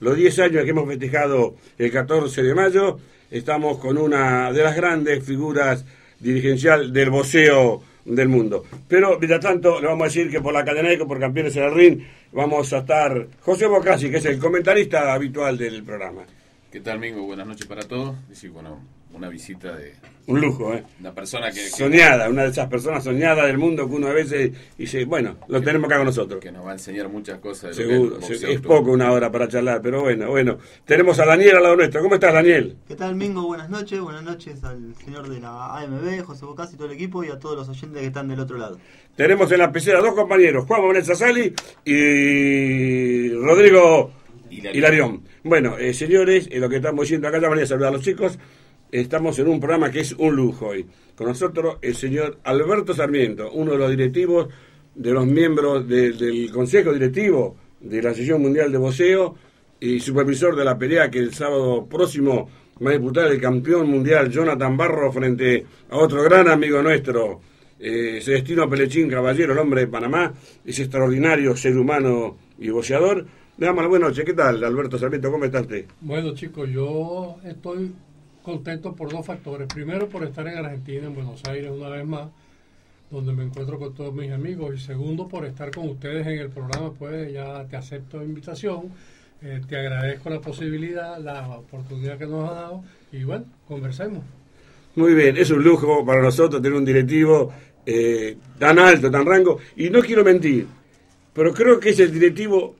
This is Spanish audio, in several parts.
los 10 años que hemos festejado el 14 de mayo, estamos con una de las grandes figuras dirigencial del boxeo del mundo. Pero, mientras tanto, le vamos a decir que por la cadena ECO, por Campeones en el Ring, vamos a estar José Bocasi, que es el comentarista habitual del programa. ¿Qué tal, Mingo? Buenas noches para todos. Sí, bueno, una visita de... Un lujo, ¿eh? Una persona que soñada, una de esas personas soñadas del mundo que uno a veces dice, bueno, lo tenemos acá con nosotros. Que nos va a enseñar muchas cosas. De seguro, es poco una hora para charlar, pero bueno. Tenemos a Daniel al lado nuestro. ¿Cómo estás, Daniel? ¿Qué tal, Mingo? Buenas noches al señor de la AMB, José Bocasi y todo el equipo, y a todos los oyentes que están del otro lado. Tenemos en la pecera dos compañeros, Juan Manuel Sassali y Rodrigo Hilarión. Bueno, señores, lo que estamos diciendo acá, ya van a saludar a los chicos. Estamos en un programa que es un lujo hoy. Con nosotros el señor Alberto Sarmiento, uno de los directivos, de los miembros del Consejo Directivo de la Asociación Mundial de Boxeo y supervisor de la pelea que el sábado próximo va a disputar el campeón mundial Jonathan Barro frente a otro gran amigo nuestro, Celestino Pelechín Caballero, el hombre de Panamá, ese extraordinario ser humano y boxeador. Le damos la buena noche. ¿Qué tal, Alberto Sarmiento? ¿Cómo está usted? Bueno, chicos, yo estoy contento por dos factores. Primero, por estar en Argentina, en Buenos Aires, una vez más, donde me encuentro con todos mis amigos. Y segundo, por estar con ustedes en el programa. Pues ya te acepto la invitación, te agradezco la posibilidad, la oportunidad que nos ha dado. Y bueno, conversemos. Muy bien, es un lujo para nosotros tener un directivo tan alto, tan rango. Y no quiero mentir, pero creo que es el directivo,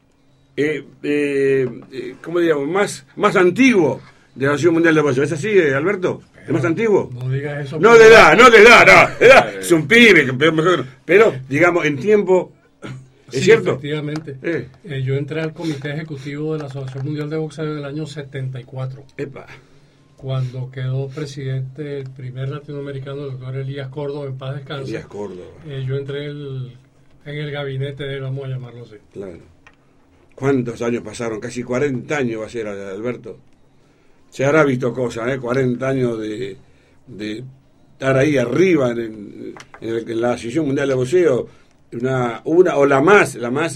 ¿cómo digamos? Más antiguo de la Asociación Mundial de Boxeo. ¿Es así, Alberto? ¿Es más antiguo? No digas eso. No de edad. Es un pibe, pero digamos, en tiempo, ¿es sí, cierto? Efectivamente. Yo entré al comité ejecutivo de la Asociación Mundial de Boxeo en el año 74. Epa. Cuando quedó presidente el primer latinoamericano, el doctor Elías Córdoba, en paz descanse. Elías Córdoba. Yo entré en el gabinete de él, vamos a llamarlo así. Claro. ¿Cuántos años pasaron? Casi 40 años va a ser, Alberto. Se habrá visto cosas, 40 años de estar ahí arriba en la Asociación Mundial de Boxeo, una o la más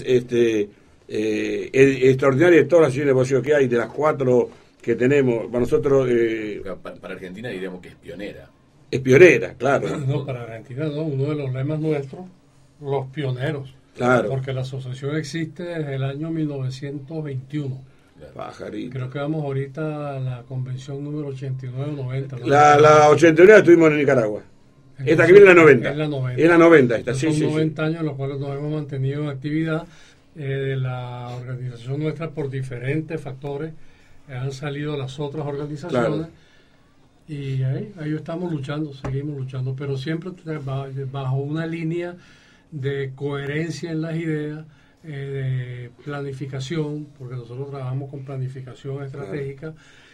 extraordinaria de todas las asociaciones de boxeo que hay, de las 4 que tenemos. Para nosotros... para Argentina diríamos que es pionera. Es pionera, claro. No, para Argentina no, uno de los lemas nuestros, los pioneros. Claro. Porque la asociación existe desde el año 1921. Pajarito. Creo que vamos ahorita a la convención número 89 o 90. ¿no? La 89 estuvimos en Nicaragua. Entonces, esta que viene es la 90. Es la 90. Es la 90 esta, sí, son 90 años en los cuales nos hemos mantenido en actividad. De la organización nuestra, por diferentes factores, han salido las otras organizaciones. Claro. Y ahí estamos luchando, seguimos luchando, pero siempre bajo una línea de coherencia en las ideas, de planificación, porque nosotros trabajamos con planificación estratégica,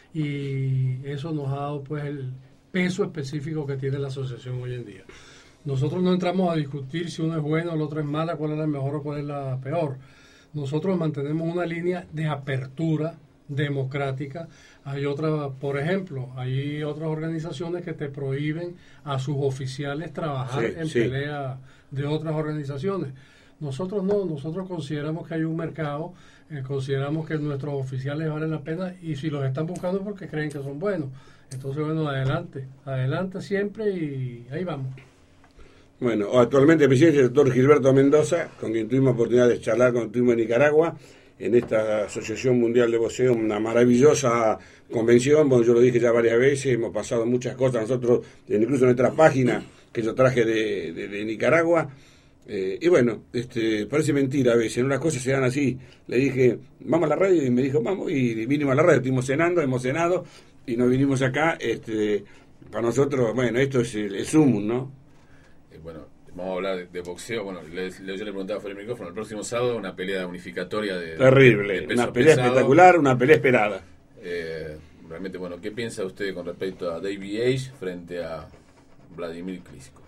y eso nos ha dado pues el peso específico que tiene la asociación hoy en día. Nosotros no entramos a discutir si uno es bueno o el otro es mala, cuál es la mejor o cuál es la peor. Nosotros mantenemos una línea de apertura democrática. Hay por ejemplo, hay otras organizaciones que te prohíben a sus oficiales trabajar en pelea de otras organizaciones. Nosotros no, nosotros consideramos que hay un mercado, consideramos que nuestros oficiales valen la pena, y si los están buscando es porque creen que son buenos. Entonces, bueno, adelante siempre, y ahí vamos. Bueno, actualmente el presidente es el doctor Gilberto Mendoza, con quien tuvimos oportunidad de charlar cuando estuvimos en Nicaragua, en esta Asociación Mundial de Boxeo, una maravillosa convención. Bueno, yo lo dije ya varias veces, hemos pasado muchas cosas nosotros, incluso en nuestra página que yo traje de Nicaragua. Y bueno, parece mentira a veces, las cosas se dan así. Le dije, vamos a la radio, y me dijo, vamos, y vinimos a la radio, estuvimos hemos cenado, y nos vinimos acá. Para nosotros, bueno, esto es el sumum, ¿no? Bueno, vamos a hablar de boxeo. Bueno, yo le preguntaba fuera del micrófono, el próximo sábado una pelea unificatoria terrible, de una pelea pesado. Espectacular, una pelea esperada. Realmente, bueno, ¿qué piensa usted con respecto a David Age frente a Vladimir Klitschko?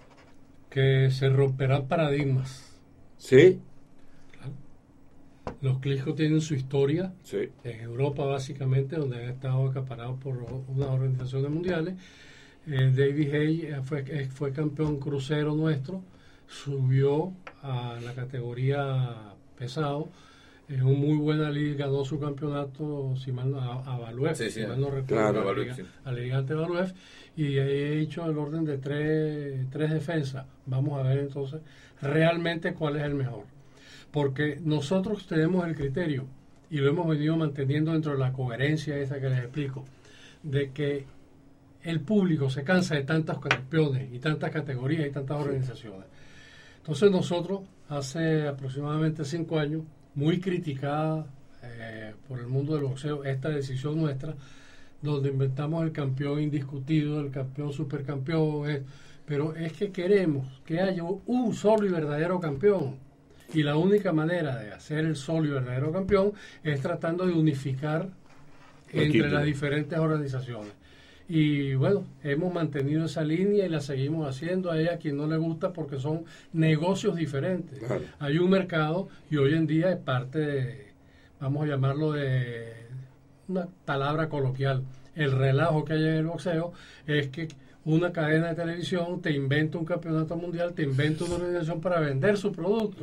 Que se romperán paradigmas. ¿Sí? Claro. Los Klitschko tienen su historia, sí, en Europa básicamente, donde han estado acaparados por unas organizaciones mundiales. David Haye fue campeón crucero nuestro, subió a la categoría pesado, en un muy buena liga, ganó su campeonato a Valuev, si mal no recuerdo, claro, a la liga ante Valuev, y he hecho el orden de tres defensas. Vamos a ver entonces realmente cuál es el mejor, porque nosotros tenemos el criterio, y lo hemos venido manteniendo dentro de la coherencia esa que les explico, de que el público se cansa de tantos campeones y tantas categorías y tantas organizaciones. Entonces nosotros, hace aproximadamente 5 años, muy criticada por el mundo del boxeo, esta decisión nuestra, donde inventamos el campeón indiscutido, el campeón supercampeón, pero es que queremos que haya un solo y verdadero campeón, y la única manera de hacer el solo y verdadero campeón es tratando de unificar entre las diferentes organizaciones. Y bueno, hemos mantenido esa línea y la seguimos haciendo. A ella, a quien no le gusta, porque son negocios diferentes. Claro. Hay un mercado y hoy en día es parte de, vamos a llamarlo de una palabra coloquial, el relajo que hay en el boxeo es que una cadena de televisión te inventa un campeonato mundial, te inventa una organización para vender su producto.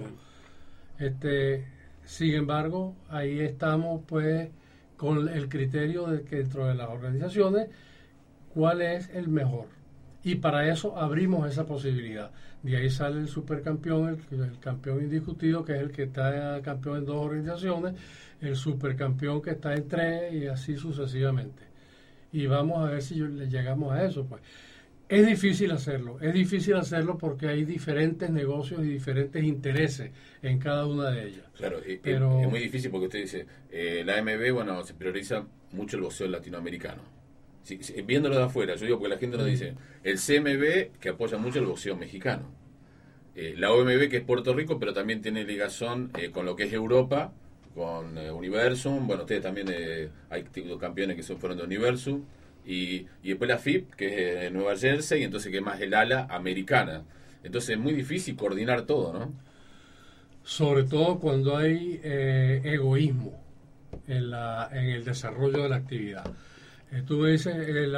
Sin embargo, ahí estamos pues con el criterio de que dentro de las organizaciones cuál es el mejor, y para eso abrimos esa posibilidad. De ahí sale el supercampeón, el campeón indiscutido, que es el que está campeón en 2 organizaciones, el supercampeón que está en 3, y así sucesivamente. Y vamos a ver si le llegamos a eso. Pues es difícil hacerlo porque hay diferentes negocios y diferentes intereses en cada una de ellas. Claro, pero es muy difícil porque usted dice, la AMB, bueno, se prioriza mucho el boxeo latinoamericano. Sí, viéndolo de afuera, yo digo, porque la gente nos dice, el CMB, que apoya mucho el boxeo mexicano, la OMB, que es Puerto Rico, pero también tiene ligazón con lo que es Europa, con Universum. Bueno, ustedes también hay campeones que fueron de Universum, y después la FIP, que es Nueva Jersey, y entonces que es más el ala americana. Entonces es muy difícil coordinar todo, ¿no? Sobre todo cuando hay egoísmo en el desarrollo de la actividad. Tú me dices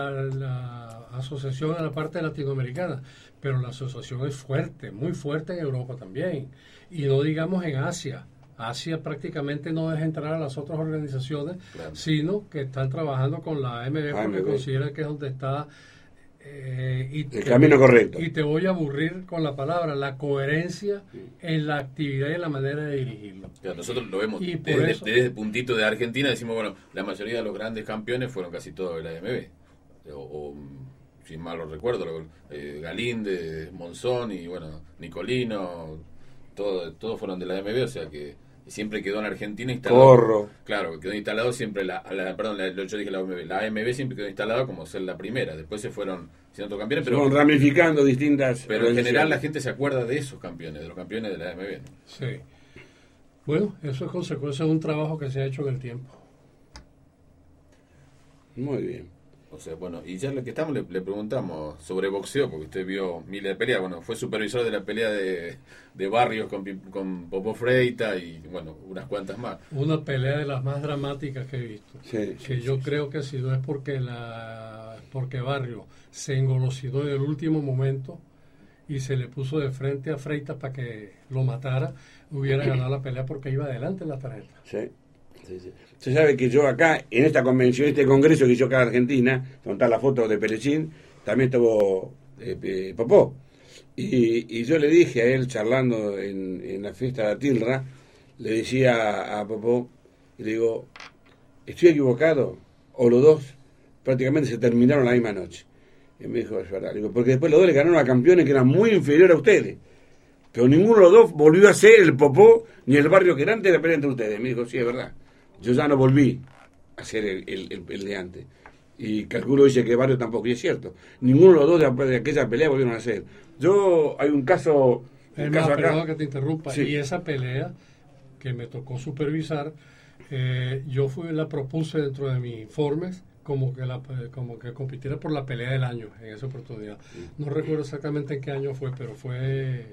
la asociación en la parte latinoamericana, pero la asociación es fuerte, muy fuerte en Europa también, y no digamos en Asia. Asia prácticamente no deja entrar a las otras organizaciones, claro, sino que están trabajando con la AMB porque consideran que es donde está el camino correcto. Y te voy a aburrir con la palabra, la coherencia en la actividad y en la manera de dirigirlo. Claro, nosotros lo vemos desde el puntito de Argentina, decimos, bueno, la mayoría de los grandes campeones fueron casi todos de la AMB, o si mal lo recuerdo, Galíndez, Monzón y bueno, Nicolino, todos fueron de la AMB, o sea que siempre quedó en Argentina instalado. Corro. Claro, quedó instalado siempre yo dije la AMB siempre quedó instalado como ser la primera. Después se fueron siendo otros campeones, pero ramificando distintas. Pero en general la gente se acuerda de esos campeones, de los campeones de la AMB, ¿no? Sí. Bueno, eso es consecuencia de un trabajo que se ha hecho en el tiempo. Muy bien. O sea, bueno, y ya lo que estamos le preguntamos sobre boxeo, porque usted vio miles de peleas. Bueno, fue supervisor de la pelea de Barrios con Popo Freita y, bueno, unas cuantas más. Una pelea de las más dramáticas que he visto. Yo creo que si no es porque Barrios se engolosinó en el último momento y se le puso de frente a Freita para que lo matara, hubiera ganado la pelea porque iba adelante en la tarjeta. Sí. Se sabe que yo acá, en esta convención, este congreso que hizo acá en Argentina, donde está la foto de Perechín, también estuvo Popó. Y yo le dije a él, charlando en la fiesta de Tilra, le decía a Popó, y le digo, ¿estoy equivocado? O los dos prácticamente se terminaron la misma noche. Y me dijo, es verdad. Le digo, porque después los dos le ganaron a campeones que eran muy inferiores a ustedes. Pero ninguno de los dos volvió a ser el Popó ni el Barrio que era antes de la pelea entre ustedes. Me dijo, sí, es verdad. Yo ya no volví a ser el de antes. Y calculo dice que Barrio tampoco, y es cierto. Ninguno de los dos de aquella pelea volvieron a ser. Hay un caso... Perdón que te interrumpa. Sí. Y esa pelea que me tocó supervisar, yo la propuse dentro de mis informes como que compitiera por la pelea del año en esa oportunidad. No recuerdo exactamente en qué año fue, pero fue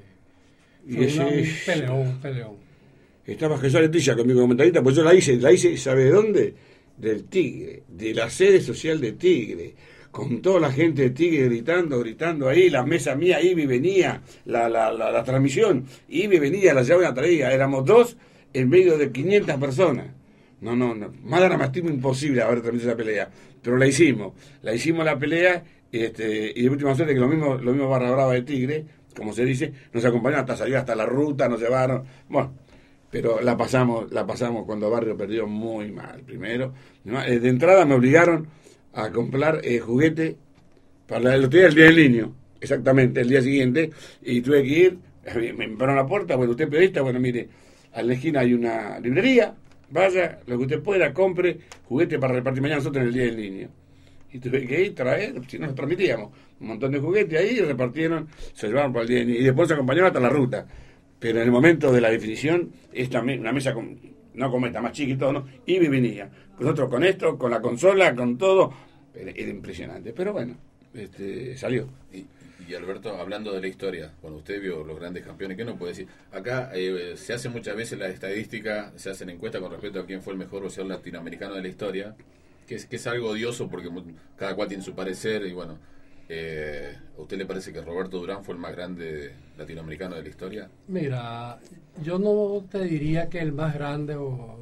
un peleón. Estaba Jesús Letilla con mi comentarista, pues yo la hice, ¿sabe de dónde? Del Tigre, de la sede social de Tigre, con toda la gente de Tigre gritando ahí, la mesa mía, Ivy venía, la transmisión, Ivy venía, la llave la traía, éramos dos, en medio de 500 personas. No, más dramatismo imposible haber transmitido esa pelea, pero la hicimos la pelea, y de última suerte que lo mismo Barra Brava de Tigre, como se dice, nos acompañaron hasta salir hasta la ruta, nos llevaron, bueno, pero la pasamos cuando Barrio perdió muy mal. Primero, de entrada me obligaron a comprar juguete para el día del niño, exactamente, el día siguiente, y tuve que ir, me pararon la puerta, bueno, usted es periodista, bueno, mire, a la esquina hay una librería, vaya, lo que usted pueda, compre juguete para repartir mañana nosotros en el día del niño. Y tuve que ir, traer, si nos transmitíamos, un montón de juguetes ahí, repartieron, se llevaron para el día del niño, y después se acompañaron hasta la ruta. Pero en el momento de la definición, una mesa no como esta, más chica y todo, ¿no? Y me venía. Nosotros con esto, con la consola, con todo, era impresionante. Pero bueno, salió. Y Alberto, hablando de la historia, cuando usted vio los grandes campeones, ¿qué nos puede decir? Acá se hace muchas veces la estadística, se hacen encuestas con respecto a quién fue el mejor boxeador latinoamericano de la historia, que es algo odioso porque cada cual tiene su parecer y bueno... ¿A usted le parece que Roberto Durán fue el más grande latinoamericano de la historia? Mira, yo no te diría que el más grande,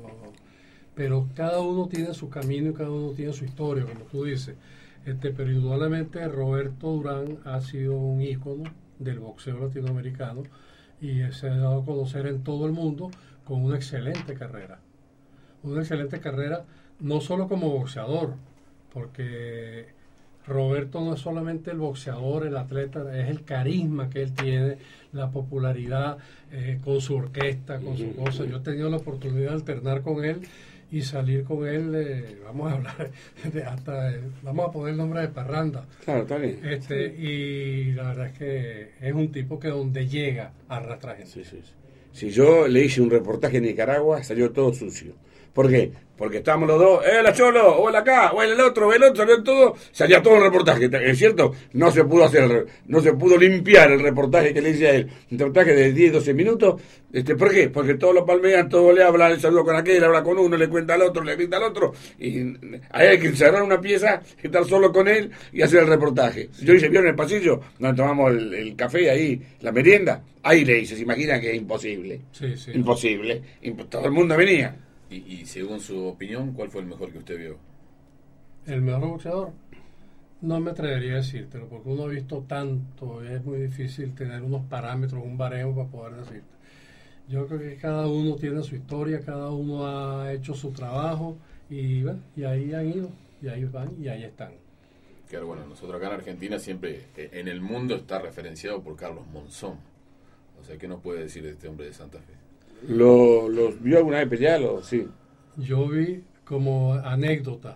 pero cada uno tiene su camino y cada uno tiene su historia, como tú dices. Pero indudablemente Roberto Durán ha sido un ícono del boxeo latinoamericano y se ha dado a conocer en todo el mundo con una excelente carrera. Una excelente carrera, no solo como boxeador, porque... Roberto no es solamente el boxeador, el atleta, es el carisma que él tiene, la popularidad con su orquesta, con su cosa. Yo he tenido la oportunidad de alternar con él y salir con él, vamos a hablar, vamos a poner el nombre de parranda. Claro, está bien. Y la verdad es que es un tipo que donde llega arrastra gente. Sí. Si yo le hice un reportaje en Nicaragua, salió todo sucio. ¿Por qué? Porque estábamos los dos, la Cholo, o el acá, o el otro, salió todo, salía todo el reportaje, ¿es cierto? No se pudo limpiar el reportaje que le hice a él, un reportaje de 10, 12 minutos, ¿por qué? Porque todos lo palmean, todos le hablan, el saludo con aquel, habla con uno, le cuenta al otro, le grita al otro, y ahí hay que encerrar una pieza, estar solo con él y hacer el reportaje. Yo hice, ¿vieron el pasillo? Donde tomamos el café ahí, la merienda, ahí le hice, se imaginan que es imposible. Sí. Imposible, todo el mundo venía. Y según su opinión, ¿cuál fue el mejor que usted vio? ¿El mejor boxeador? No me atrevería a decírtelo, porque uno ha visto tanto, es muy difícil tener unos parámetros, un baremo para poder decirte. Yo creo que cada uno tiene su historia, cada uno ha hecho su trabajo, y bueno, y ahí han ido, y ahí van, y ahí están. Claro, bueno, nosotros acá en Argentina siempre, en el mundo está referenciado por Carlos Monzón. O sea, ¿qué nos puede decir de este hombre de Santa Fe? ¿Los vio alguna vez pelear? Sí. Yo vi como anécdota,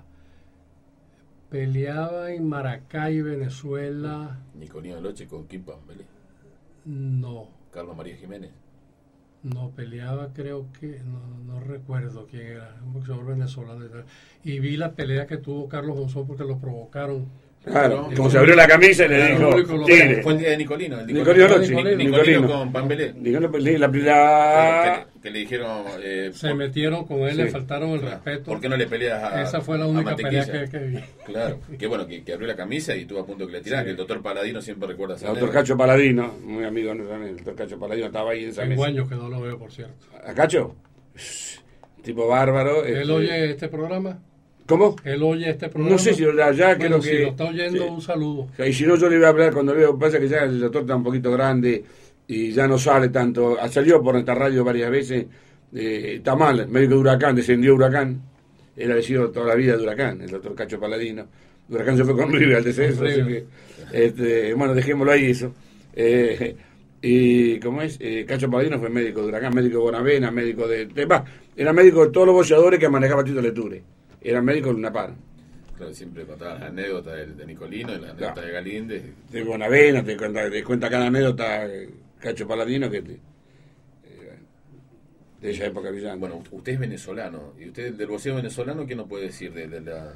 peleaba en Maracay, Venezuela. Nicolino Loche con Kim Pambelé. No. Carlos María Jiménez. No, peleaba, creo que, no recuerdo quién era, un boxeador venezolano. Y vi la pelea que tuvo Carlos Monzón porque lo provocaron. Claro, como se abrió la camisa y le dijo, Tigre. Fue el día de Nicolino. Nicolino con Pambelé. Que le dijeron... se metieron con él, le faltaron el respeto. ¿Por qué no le peleas a Esa fue la única pelea que vi. Claro, que bueno, que abrió la camisa y estuvo a punto que le tiraran, que el doctor Paladino siempre recuerda esa el doctor Cacho Paladino, muy amigo de nosotros, el doctor Cacho Paladino estaba ahí en esa mesa. Tengo años que no lo veo, por cierto. ¿A Cacho? Tipo bárbaro. ¿Él oye este programa? ¿Cómo? Él oye este programa. No sé si ya creo que... Si lo está oyendo, un saludo. Y si no, yo le voy a hablar cuando veo, pasa que ya el doctor está un poquito grande y ya no sale tanto. Salió por esta radio varias veces, está mal, médico de Huracán, descendió Huracán, él ha sido toda la vida de Huracán, el doctor Cacho Paladino. Huracán se fue con River al descenso, así que, bueno, dejémoslo ahí eso. Y como es, Cacho Paladino fue médico de Huracán, médico de Bonavena, médico era médico de todos los boxeadores que manejaba Tito Leture. Era médico de Lunapar. Claro, siempre contaba la anécdota de Nicolino y la anécdota de Galíndez. De Bonavena, te cuenta cada anécdota Cacho Paladino que de esa época brillante. Bueno, usted es venezolano. ¿Y usted del boxeo venezolano qué nos puede decir de la...?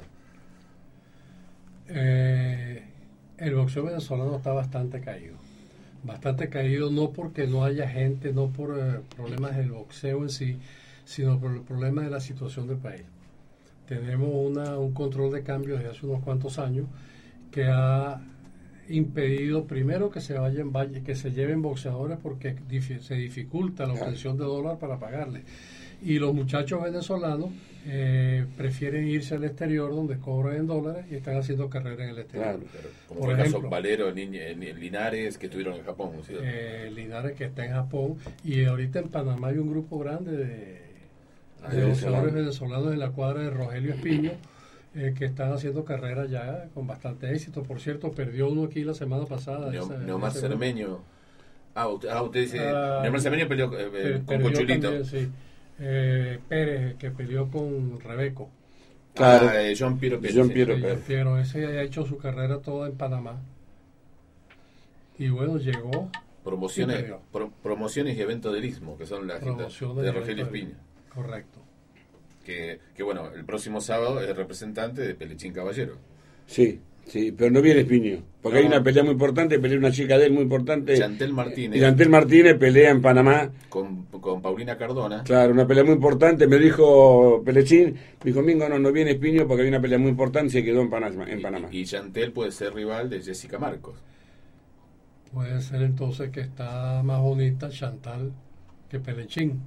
El boxeo venezolano está bastante caído. Bastante caído, no porque no haya gente, no por problemas del boxeo en sí, sino por el problema de la situación del país. Tenemos un control de cambio desde hace unos cuantos años que ha impedido primero que se lleven boxeadores porque se dificulta la obtención de dólar para pagarles. Y los muchachos venezolanos prefieren irse al exterior donde cobran en dólares y están haciendo carrera en el exterior. Claro. Pero, como Por fue el caso ejemplo, Valero, Linares, que estuvieron en Japón. ¿Sí? Linares, que está en Japón, y ahorita en Panamá hay un grupo grande de venezolanos. boxeadores venezolanos en la cuadra de Rogelio Espiño, que están haciendo carrera ya con bastante éxito. Por cierto, perdió uno aquí la semana pasada. Neomar Cermeño. Usted dice, Ah, Neomar Cermeño peleó con perdió Cochulito. también, sí. Pérez, que peleó con Rebeco. Claro. John Piero Pérez. John Piero Sí. Pérez. Pero ese ha hecho su carrera toda en Panamá. Y bueno, llegó. Promociones, Sí, perdió. promociones y eventos del Istmo, que son las Promociones de y Rogelio eventos del- Espiña. Correcto. Que bueno, el próximo sábado es representante de Pelechín Caballero. Sí, sí, pero no viene Espiño. Porque No. hay una pelea muy importante, pelea una chica de él muy importante. Chantel Martínez. Y Chantel Martínez pelea en Panamá. Con Paulina Cardona. Claro, una pelea muy importante. Me dijo Pelechín, me dijo, Mingo, no viene Espiño porque hay una pelea muy importante y se quedó en Panamá. Y Chantel puede ser rival de Jessica Marcos. Puede ser entonces que está más bonita Chantal que Pelechín.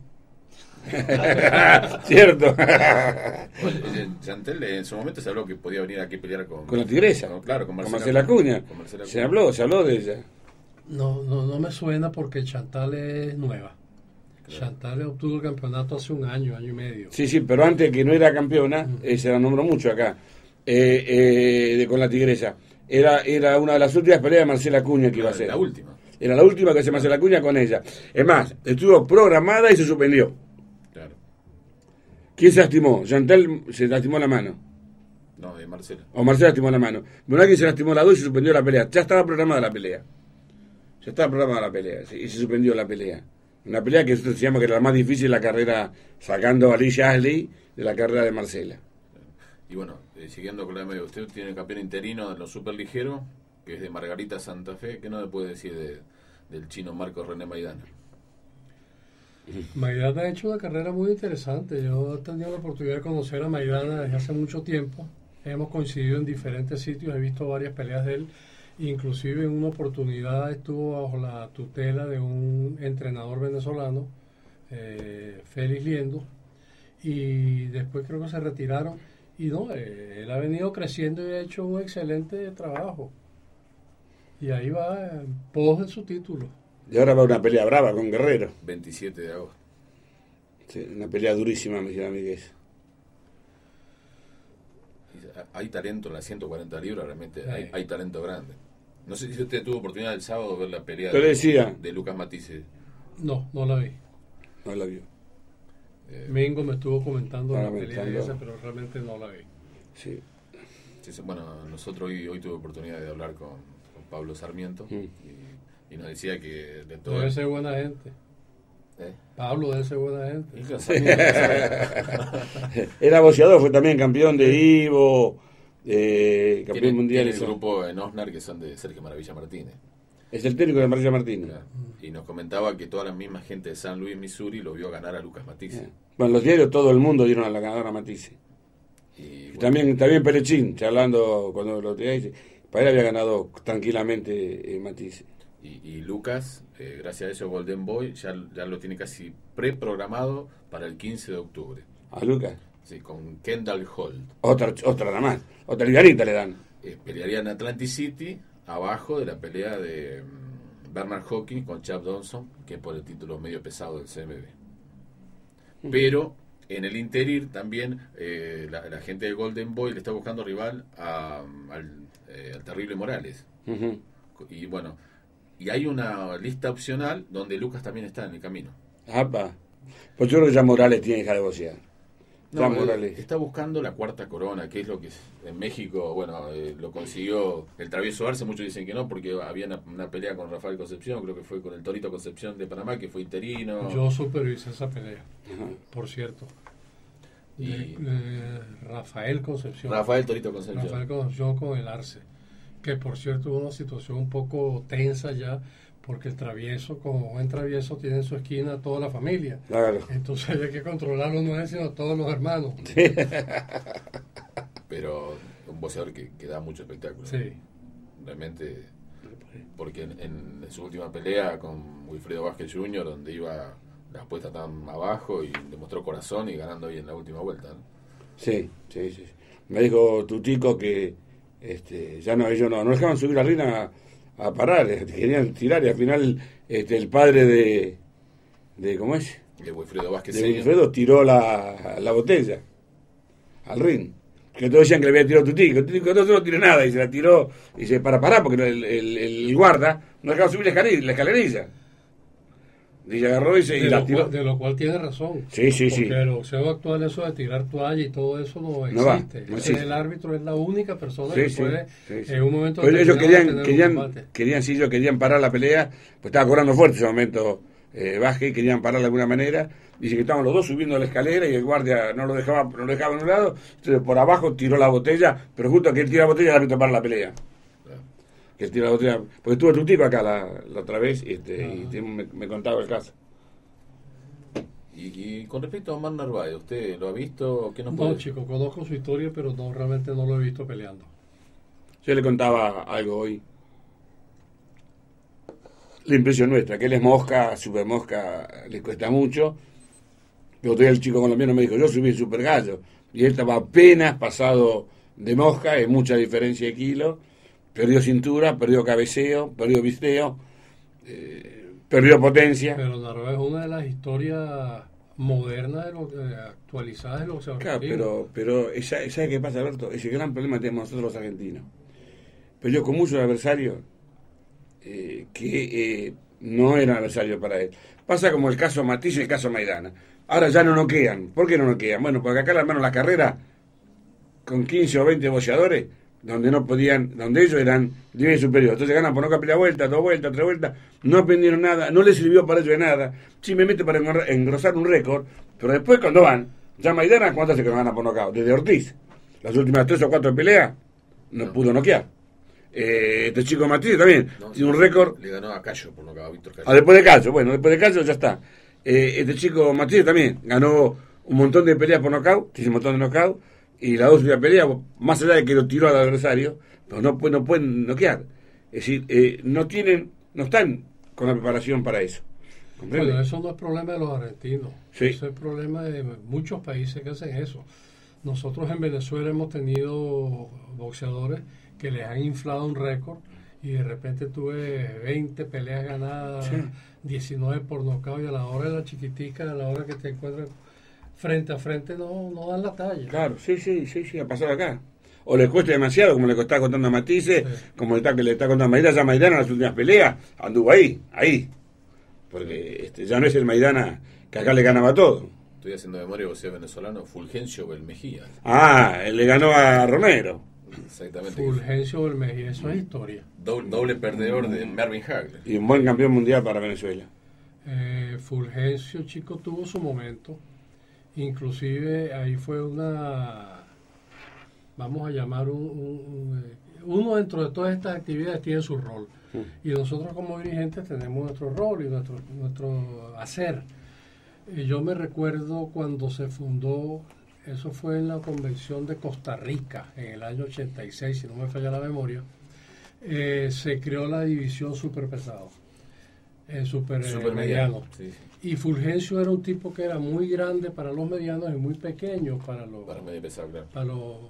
Cierto. Chantel en su momento se habló que podía venir aquí a pelear con La tigresa. Claro, con Con Marcela Acuña. Con Marcela Se Acuña. habló de ella. No me suena porque Chantal es nueva. Claro. Chantal obtuvo el campeonato hace un año y medio. Sí, pero antes que no era campeona, se la nombró mucho acá, con la tigresa. Era una de las últimas peleas de Marcela Acuña que iba a ser. La última. Era la última que hace Marcela Acuña con ella. Es más, estuvo programada y se suspendió. Claro. ¿Quién se lastimó? Chantal se lastimó la mano. No, de Marcela. O Marcela lastimó la mano. Bueno, alguien se lastimó la dos y se suspendió la pelea. Ya estaba programada la pelea. Sí, y se suspendió la pelea. Una pelea que nosotros decíamos que era la más difícil de la carrera, sacando a Alicia Ashley de la carrera de Marcela. Y bueno, siguiendo con la medio, usted tiene campeón interino en los superligeros, que es de Margarita Santa Fe. ¿Qué no me puede decir del chino Marcos René Maidana? Maidana ha hecho una carrera muy interesante. Yo he tenido la oportunidad de conocer a Maidana desde hace mucho tiempo. Hemos coincidido en diferentes sitios, he visto varias peleas de él. Inclusive en una oportunidad estuvo bajo la tutela de un entrenador venezolano, Félix Liendo, y después creo que se retiraron. Y no, él ha venido creciendo y ha hecho un excelente trabajo. Y ahí va en pos de su título. Y ahora va una pelea brava con Guerrero. 27 de agosto. Sí, una pelea durísima, me dijeron a mí que es. Hay talento en las 140 libras, realmente Sí. hay talento grande. No sé si usted tuvo oportunidad el sábado de ver la pelea Yo le decía. de Lucas Matisse. No la vi. No la vio. Mingo me estuvo comentando la Comentando. pelea esa, pero realmente no la vi. Sí. Sí, bueno, nosotros hoy tuve oportunidad de hablar con Pablo Sarmiento y nos decía que de todo... Debe ser buena gente. ¿Eh? Pablo debe ser buena gente. Hijo, Sarmiento, ¿sabe? Era boxeador, fue también campeón de Ivo, campeón Tiene mundial. el grupo en Osnar que son de Sergio Maravilla Martínez. Es el técnico de María Martínez. Claro. Y nos comentaba que toda la misma gente de San Luis, Missouri, lo vio ganar a Lucas Matisse. Bueno, los diarios todo el mundo dieron a la ganadora Matisse. Y, bueno, También Pelechín, charlando cuando lo tenía, dice, para él había ganado tranquilamente Matisse. y Lucas, gracias a eso, Golden Boy ya lo tiene casi preprogramado para el 15 de octubre. A Lucas. Sí, con Kendall Holt. Otra nada más. Otra ligarita le dan. Pelearía en Atlantic City, abajo de la pelea de Bernard Hawkins con Chad Johnson, que es por el título medio pesado del CMB. Pero en el interir también la gente de Golden Boy le está buscando rival al Terrible Morales. Ujú. Y bueno, y hay una lista opcional donde Lucas también está en el camino. Apa. Pues yo creo que ya Morales tiene que dejar de boxear. No, Ya Morales. está buscando la cuarta corona, que es lo que en México, bueno, lo consiguió el Travieso Arce. Muchos dicen que no, porque había una pelea con Rafael Concepción, creo que fue con el Torito Concepción de Panamá, que fue interino. Yo supervisé esa pelea, Ajá. por cierto. Y- Rafael Concepción. Rafael Torito Concepción. Rafael Concepción con el Arce. Que por cierto hubo una situación un poco tensa ya, porque el travieso, como buen travieso, tiene en su esquina toda la familia. Claro. Entonces había que controlarlo, no es sino a todos los hermanos. Pero un boxeador que da mucho espectáculo. Sí. Realmente, porque en su última pelea con Wilfredo Vázquez Jr., donde iba las puestas tan abajo y demostró corazón y ganando ahí en la última vuelta, ¿no? Sí. Me dijo tu chico que ya no, ellos no dejaban subir a Rina a parar, querían tirar y al final el padre de ¿cómo es? De Wilfredo Vázquez. De Wilfredo tiró la botella al ring. Que todos decían que le había tirado tu chico. Tu chico no se lo tiró nada y se la tiró y dice, para parar, porque el guarda no dejaba subir la escalerilla. Y se agarró y la tiró. De lo cual tiene razón. Sí. Porque el boxeo actual, eso de tirar toalla y todo eso no existe. No existe. El árbitro es la única persona que puede en un momento pero ellos querían parar la pelea, pues estaba cobrando fuerte ese momento Vázquez, y querían parar de alguna manera. Dice que estaban los dos subiendo la escalera y el guardia no lo dejaba en un lado, entonces por abajo tiró la botella, pero justo que él tira la botella, el árbitro para la pelea. Que tira la botella, porque estuvo tu tipo acá la otra vez y me contaba el caso. Y con respecto a Omar Narváez, ¿usted lo ha visto? ¿Qué nos puede No, decir? chico, conozco su historia, pero realmente no lo he visto peleando. Yo le contaba algo hoy. La impresión nuestra, que él es mosca, super mosca, le cuesta mucho. Pero todavía el chico colombiano me dijo, yo subí el super gallo. Y él estaba apenas pasado de mosca, es mucha diferencia de kilo. Perdió cintura, perdió cabeceo, perdió visteo, perdió potencia. Pero Narváez es una de las historias modernas, actualizadas de los argentinos. Claro, pero ¿sabes qué pasa, Alberto? Ese gran problema que tenemos nosotros los argentinos. Peleó con muchos adversarios que no eran adversarios para él. Pasa como el caso Matisse y el caso Maidana. Ahora ya no noquean. ¿Por qué no noquean? Bueno, porque acá le armaron la carrera con 15 o 20 boxeadores donde no podían, donde ellos eran nivel superior. Entonces ganan por no primera vuelta, 2 vueltas, 3 vueltas, no aprendieron nada, no les sirvió para ellos de nada, simplemente para engrosar un récord, pero después cuando van, ya Maidana, ¿cuántas hace que gana por nocaut? Desde Ortiz, las últimas 3 o 4 peleas, no pudo noquear. Este chico Matías también, tiene un récord. Le ganó a Cayo por nocaut, Víctor Cayo. Después de Cayo, después de Cayo ya está. Este chico Matías también ganó un montón de peleas por nocaut, tiene un montón de nocaut. Y la última pelea, más allá de que lo tiró al adversario, pero no pueden noquear. Es decir, no están con la preparación para eso. ¿Comprende? Bueno, eso no es problema de los argentinos. Sí. Eso es problema de muchos países que hacen eso. Nosotros en Venezuela hemos tenido boxeadores que les han inflado un récord y de repente tuve 20 peleas ganadas, 19 por nocaut, y a la hora de la chiquitica, a la hora que te encuentras frente a frente no dan la talla. Claro, sí, ha pasado acá. O le cuesta demasiado, como le estaba contando a Matisse, como le está contando a Maidana. Ya Maidana en las últimas peleas anduvo ahí. Porque ya no es el Maidana que acá le ganaba todo. Estoy haciendo memoria, vos seas venezolano, Fulgencio Belmejía. Él le ganó a Romero. Exactamente. Fulgencio Belmejía, eso es historia. Doble perdedor de Mervyn Hagler. Y un buen campeón mundial para Venezuela. Fulgencio, chico, tuvo su momento. Inclusive ahí fue vamos a llamar uno dentro de todas estas actividades tiene su rol, y nosotros como dirigentes tenemos nuestro rol y nuestro hacer. Yo me recuerdo cuando se fundó, eso fue en la convención de Costa Rica en el año 86, si no me falla la memoria, se creó la división superpesado, super mediano. Sí. Y Fulgencio era un tipo que era muy grande para los medianos y muy pequeño para medio pesado, claro.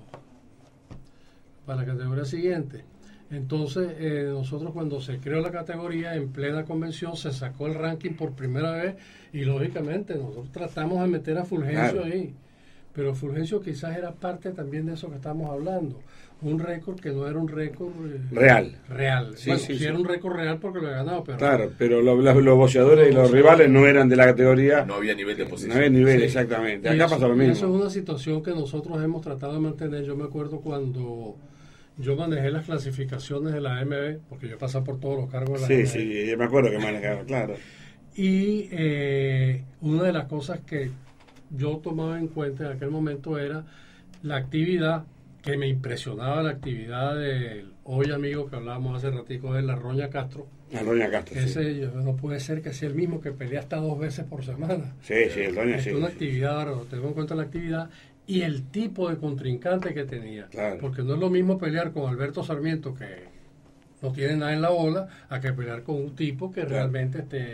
Para la categoría siguiente. Entonces, nosotros cuando se creó la categoría en plena convención, se sacó el ranking por primera vez y lógicamente nosotros tratamos de meter a Fulgencio ahí. Pero Fulgencio quizás era parte también de eso que estamos hablando. Un récord que no era un récord real. Sí, era un récord real porque lo había ganado. Pero claro, pero los boxeadores y los rivales no eran de la categoría. No había nivel de posición. No había nivel, exactamente. Acá pasa lo mismo. Eso es una situación que nosotros hemos tratado de mantener. Yo me acuerdo cuando yo manejé las clasificaciones de la AMB, porque yo pasé por todos los cargos de la AMB. Sí, yo me acuerdo que manejaba, claro. Y una de las cosas que yo tomaba en cuenta en aquel momento era la actividad, que me impresionaba la actividad del hoy amigo que hablábamos hace ratico de la Roña Castro. La Roña Castro, no puede ser que sea el mismo que pelea hasta 2 veces por semana. Sí, el Roña, es una actividad, tengo en cuenta la actividad y el tipo de contrincante que tenía. Claro. Porque no es lo mismo pelear con Alberto Sarmiento, que no tiene nada en la bola, a que pelear con un tipo que realmente